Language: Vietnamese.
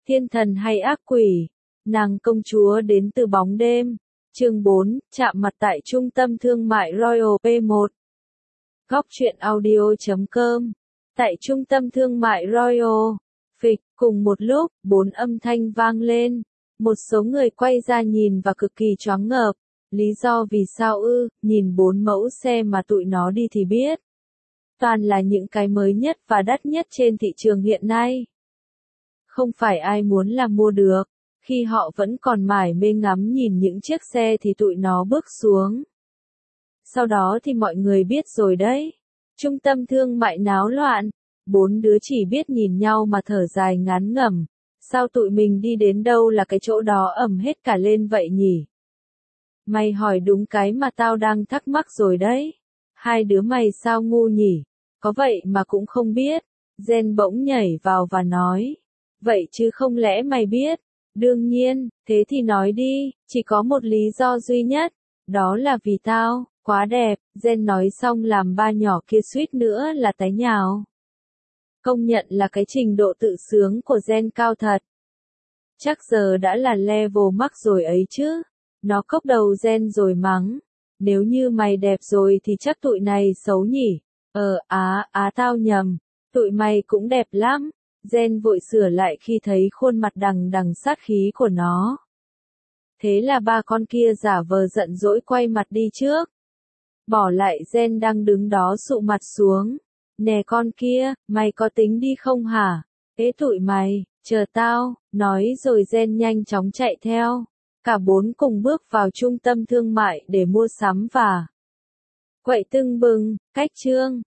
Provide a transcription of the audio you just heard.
Thiên thần hay ác quỷ? Nàng công chúa đến từ bóng đêm. Chương 4, chạm mặt tại trung tâm thương mại Royal P1. Góc truyện audio.com. Tại trung tâm thương mại Royal, phịch, cùng một lúc, 4 âm thanh vang lên. Một số người quay ra nhìn và cực kỳ choáng ngợp. Lý do vì sao ư? Nhìn 4 mẫu xe mà tụi nó đi thì biết. Toàn là những cái mới nhất và đắt nhất trên thị trường hiện nay. Không phải ai muốn là mua được. Khi họ vẫn còn mải mê ngắm nhìn những chiếc xe thì tụi nó bước xuống. Sau đó thì mọi người biết rồi đấy. Trung tâm thương mại náo loạn. 4 đứa chỉ biết nhìn nhau mà thở dài ngán ngẩm. Sao tụi mình đi đến đâu là cái chỗ đó ầm hết cả lên vậy nhỉ? Mày hỏi đúng cái mà tao đang thắc mắc rồi đấy. Hai đứa mày sao ngu nhỉ? Có vậy mà cũng không biết. Jen bỗng nhảy vào và nói. Vậy chứ không lẽ mày biết? Đương nhiên, thế thì nói đi, chỉ có một lý do duy nhất. Đó là vì tao, quá đẹp. Jen nói xong làm ba nhỏ kia suýt nữa là té nhào. Công nhận là cái trình độ tự sướng của Jen cao thật. Chắc giờ đã là level max rồi ấy chứ. Nó cốc đầu Jen rồi mắng. Nếu như mày đẹp rồi thì chắc tụi này xấu nhỉ. Tao nhầm. Tụi mày cũng đẹp lắm. Jen vội sửa lại khi thấy khuôn mặt đằng đằng sát khí của nó. Thế là ba con kia giả vờ giận dỗi quay mặt đi trước. Bỏ lại Jen đang đứng đó sụ mặt xuống. Nè con kia, mày có tính đi không hả? Ế tụi mày, chờ tao, nói rồi Jen nhanh chóng chạy theo. Cả 4 cùng bước vào trung tâm thương mại để mua sắm và quậy tưng bừng, cách trương.